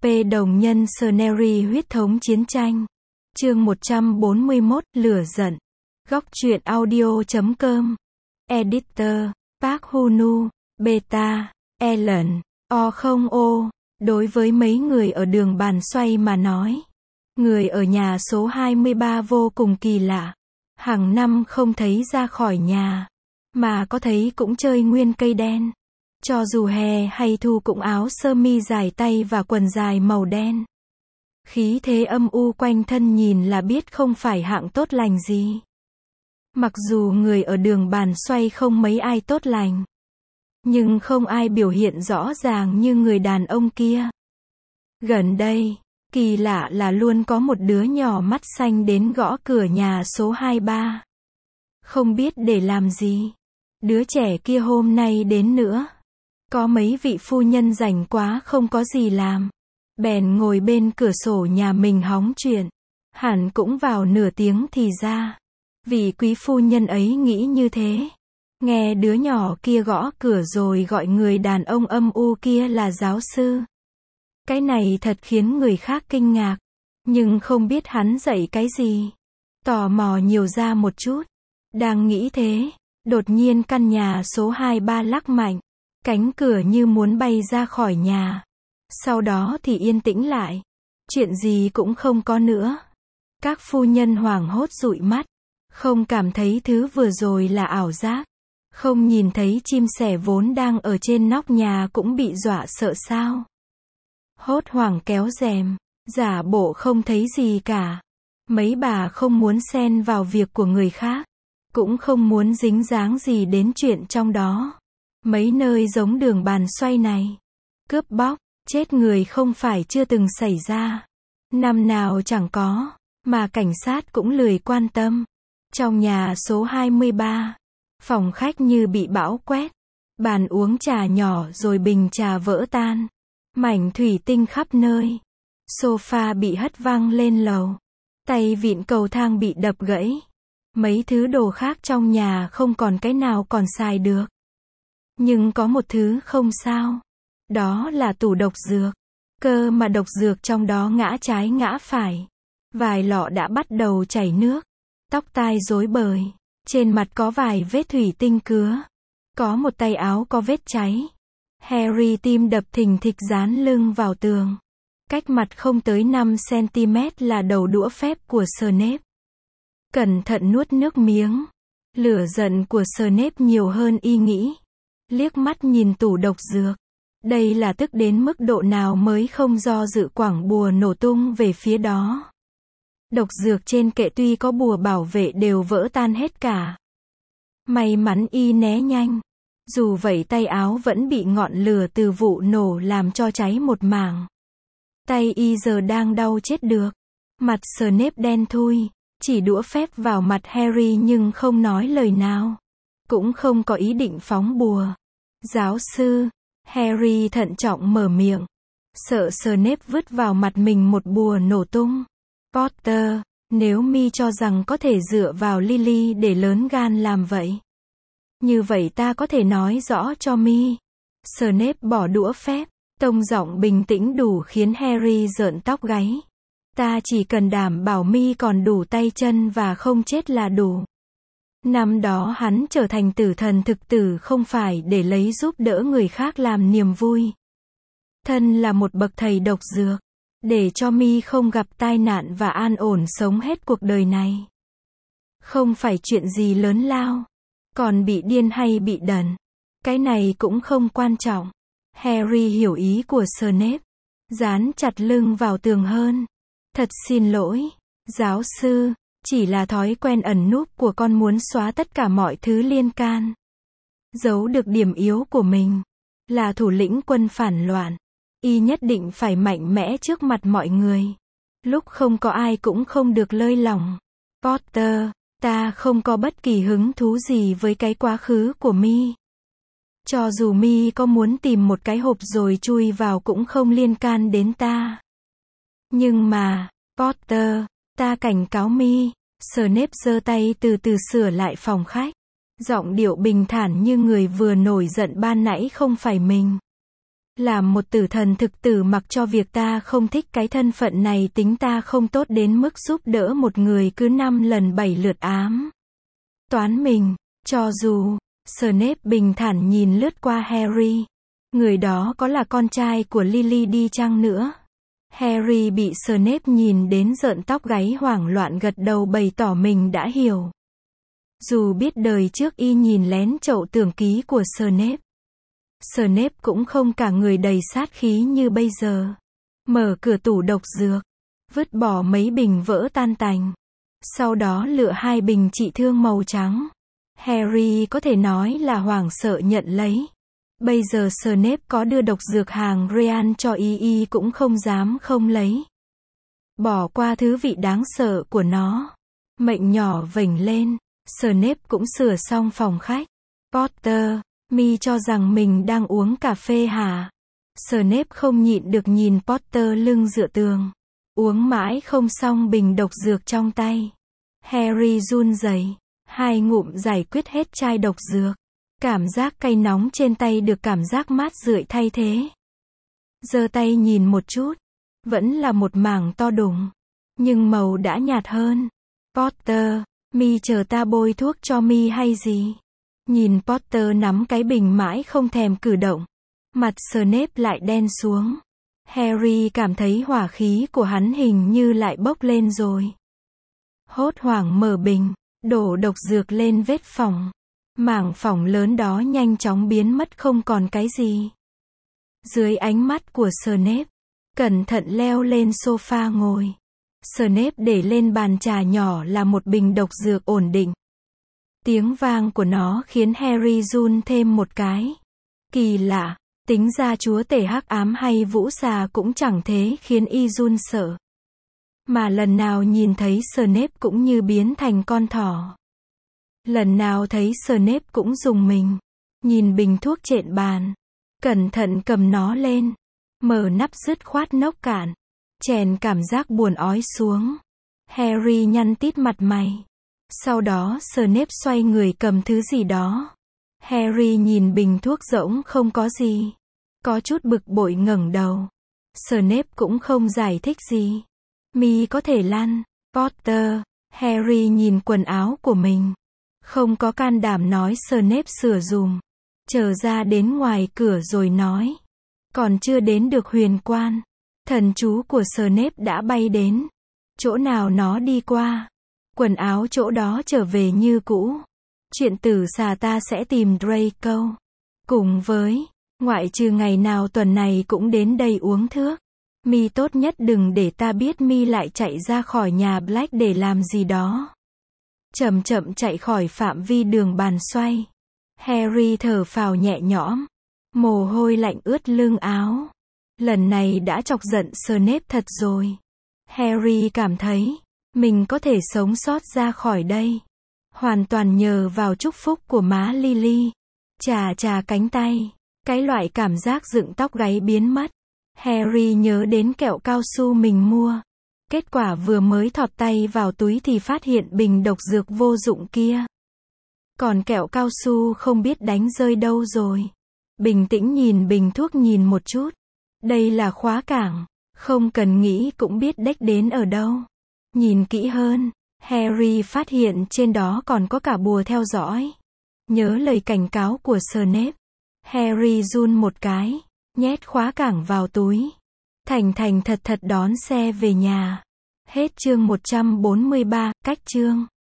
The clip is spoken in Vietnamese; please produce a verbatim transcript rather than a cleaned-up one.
P đồng nhân Scenery huyết thống chiến tranh. Chương một trăm bốn mươi mốt, lửa giận. Góc truyện audio chấm com. Editor, Park Hunu, Beta, Ellen, O không O. Đối với mấy người ở đường bàn xoay mà nói, người ở nhà số hai mươi ba vô cùng kỳ lạ. Hàng năm không thấy ra khỏi nhà, mà có thấy cũng chơi nguyên cây đen. Cho dù hè hay thu cũng áo sơ mi dài tay và quần dài màu đen. Khí thế âm u quanh thân nhìn là biết không phải hạng tốt lành gì. Mặc dù người ở đường bàn xoay không mấy ai tốt lành, nhưng không ai biểu hiện rõ ràng như người đàn ông kia. Gần đây, kỳ lạ là luôn có một đứa nhỏ mắt xanh đến gõ cửa nhà số hai mươi ba. Không biết để làm gì. Đứa trẻ kia hôm nay đến nữa. Có mấy vị phu nhân rảnh quá không có gì làm, bèn ngồi bên cửa sổ nhà mình hóng chuyện. Hẳn cũng vào nửa tiếng thì ra. Vị quý phu nhân ấy nghĩ như thế. Nghe đứa nhỏ kia gõ cửa rồi gọi người đàn ông âm u kia là giáo sư. Cái này thật khiến người khác kinh ngạc. Nhưng không biết hắn dạy cái gì. Tò mò nhiều ra một chút. Đang nghĩ thế, đột nhiên căn nhà số hai mươi ba lắc mạnh. Cánh cửa như muốn bay ra khỏi nhà. Sau đó thì yên tĩnh lại. Chuyện gì cũng không có nữa. Các phu nhân hoảng hốt dụi mắt. Không cảm thấy thứ vừa rồi là ảo giác. Không nhìn thấy chim sẻ vốn đang ở trên nóc nhà cũng bị dọa sợ sao. Hốt hoảng kéo rèm. Giả bộ không thấy gì cả. Mấy bà không muốn xen vào việc của người khác. Cũng không muốn dính dáng gì đến chuyện trong đó. Mấy nơi giống đường bàn xoay này, cướp bóc, chết người không phải chưa từng xảy ra. Năm nào chẳng có, mà cảnh sát cũng lười quan tâm. Trong nhà số hai mươi ba, phòng khách như bị bão quét. Bàn uống trà nhỏ rồi bình trà vỡ tan. Mảnh thủy tinh khắp nơi. Sofa bị hất văng lên lầu. Tay vịn cầu thang bị đập gãy. Mấy thứ đồ khác trong nhà không còn cái nào còn xài được. Nhưng có một thứ không sao. Đó là tủ độc dược. Cơ mà độc dược trong đó ngã trái ngã phải. Vài lọ đã bắt đầu chảy nước. Tóc tai rối bời. Trên mặt có vài vết thủy tinh cứa. Có một tay áo có vết cháy. Harry tim đập thình thịch dán lưng vào tường. Cách mặt không tới năm xăng-ti-mét là đầu đũa phép của Snape. Cẩn thận nuốt nước miếng. Lửa giận của Snape nhiều hơn y nghĩ. Liếc mắt nhìn tủ độc dược. Đây là tức đến mức độ nào mới không do dự quẳng bùa nổ tung về phía đó. Độc dược trên kệ tuy có bùa bảo vệ đều vỡ tan hết cả. May mắn y né nhanh. Dù vậy tay áo vẫn bị ngọn lửa từ vụ nổ làm cho cháy một mảng. Tay y giờ đang đau chết được. Mặt Snape đen thui. Chỉ đũa phép vào mặt Harry nhưng không nói lời nào. Cũng không có ý định phóng bùa. Giáo sư, Harry thận trọng mở miệng. Sợ Snape vứt vào mặt mình một bùa nổ tung. Potter, nếu mi cho rằng có thể dựa vào Lily để lớn gan làm vậy. Như vậy ta có thể nói rõ cho mi. Snape bỏ đũa phép. Tông giọng bình tĩnh đủ khiến Harry rợn tóc gáy. Ta chỉ cần đảm bảo mi còn đủ tay chân và không chết là đủ. Năm đó hắn trở thành tử thần thực tử không phải để lấy giúp đỡ người khác làm niềm vui. Thân là một bậc thầy độc dược. Để cho mi không gặp tai nạn và an ổn sống hết cuộc đời này. Không phải chuyện gì lớn lao. Còn bị điên hay bị đần. Cái này cũng không quan trọng. Harry hiểu ý của Snape. Dán chặt lưng vào tường hơn. Thật xin lỗi, giáo sư. Chỉ là thói quen ẩn núp của con muốn xóa tất cả mọi thứ liên can. Giấu được điểm yếu của mình. Là thủ lĩnh quân phản loạn. Y nhất định phải mạnh mẽ trước mặt mọi người. Lúc không có ai cũng không được lơi lỏng. Potter, ta không có bất kỳ hứng thú gì với cái quá khứ của mi. Cho dù mi có muốn tìm một cái hộp rồi chui vào cũng không liên can đến ta. Nhưng mà, Potter, ta cảnh cáo mi. Snape giơ tay từ từ sửa lại phòng khách. Giọng điệu bình thản như người vừa nổi giận ban nãy không phải mình. Làm một tử thần thực tử mặc cho việc ta không thích cái thân phận này, tính ta không tốt đến mức giúp đỡ một người cứ năm lần bảy lượt ám toán mình. Cho dù, Snape bình thản nhìn lướt qua Harry. Người đó có là con trai của Lily đi chăng nữa. Harry bị Snape nhìn đến rợn tóc gáy, hoảng loạn gật đầu bày tỏ mình đã hiểu. Dù biết đời trước y nhìn lén chậu tưởng ký của Snape. Snape cũng không cả người đầy sát khí như bây giờ. Mở cửa tủ độc dược, vứt bỏ mấy bình vỡ tan tành. Sau đó lựa hai bình trị thương màu trắng. Harry có thể nói là hoảng sợ nhận lấy. Bây giờ Snape có đưa độc dược hàng Real cho y, y cũng không dám không lấy. Bỏ qua thứ vị đáng sợ của nó. Mệnh nhỏ vểnh lên. Snape cũng sửa xong phòng khách. Potter, mi cho rằng mình đang uống cà phê hả? Snape không nhịn được nhìn Potter lưng dựa tường. Uống mãi không xong bình độc dược trong tay. Harry run rẩy, hai ngụm giải quyết hết chai độc dược. Cảm giác cay nóng trên tay được cảm giác mát rượi thay thế. Giơ tay nhìn một chút, vẫn là một mảng to đùng, nhưng màu đã nhạt hơn. Potter, mi chờ ta bôi thuốc cho mi hay gì? Nhìn Potter nắm cái bình mãi không thèm cử động, mặt Snape lại đen xuống. Harry cảm thấy hỏa khí của hắn hình như lại bốc lên rồi. Hốt hoảng mở bình, đổ độc dược lên vết phỏng. Mảng phỏng lớn đó nhanh chóng biến mất không còn cái gì. Dưới ánh mắt của Snape, cẩn thận leo lên sofa ngồi. Snape để lên bàn trà nhỏ là một bình độc dược ổn định. Tiếng vang của nó khiến Harry run thêm một cái. Kỳ lạ, tính ra chúa tể hắc ám hay vũ xà cũng chẳng thế khiến y run sợ. Mà lần nào nhìn thấy Snape cũng như biến thành con thỏ. Lần nào thấy Snape cũng rùng mình. Nhìn bình thuốc trên bàn, cẩn thận cầm nó lên, mở nắp dứt khoát nốc cạn, chèn cảm giác buồn ói xuống. Harry nhăn tít mặt mày. Sau đó Snape xoay người cầm thứ gì đó. Harry nhìn bình thuốc rỗng không có gì. Có chút bực bội ngẩng đầu. Snape cũng không giải thích gì. Mi có thể lăn. Potter. Harry nhìn quần áo của mình. Không có can đảm nói Snape sửa dùm. Chờ ra đến ngoài cửa rồi nói. Còn chưa đến được huyền quan. Thần chú của Snape đã bay đến. Chỗ nào nó đi qua. Quần áo chỗ đó trở về như cũ. Chuyện tử xà ta sẽ tìm Draco. Cùng với, ngoại trừ ngày nào tuần này cũng đến đây uống thước. Mi tốt nhất đừng để ta biết mi lại chạy ra khỏi nhà Black để làm gì đó. Chậm chậm chạy khỏi phạm vi đường bàn xoay. Harry thở phào nhẹ nhõm. Mồ hôi lạnh ướt lưng áo. Lần này đã chọc giận Snape thật rồi. Harry cảm thấy mình có thể sống sót ra khỏi đây. Hoàn toàn nhờ vào chúc phúc của má Lily. Chà chà cánh tay. Cái loại cảm giác dựng tóc gáy biến mất. Harry nhớ đến kẹo cao su mình mua. Kết quả vừa mới thọt tay vào túi thì phát hiện bình độc dược vô dụng kia. Còn kẹo cao su không biết đánh rơi đâu rồi. Bình tĩnh nhìn bình thuốc nhìn một chút. Đây là khóa cảng. Không cần nghĩ cũng biết đếch đến ở đâu. Nhìn kỹ hơn, Harry phát hiện trên đó còn có cả bùa theo dõi. Nhớ lời cảnh cáo của Snape. Harry run một cái, nhét khóa cảng vào túi. Thành thành thật thật đón xe về nhà. Hết chương một trăm bốn mươi ba, cách chương.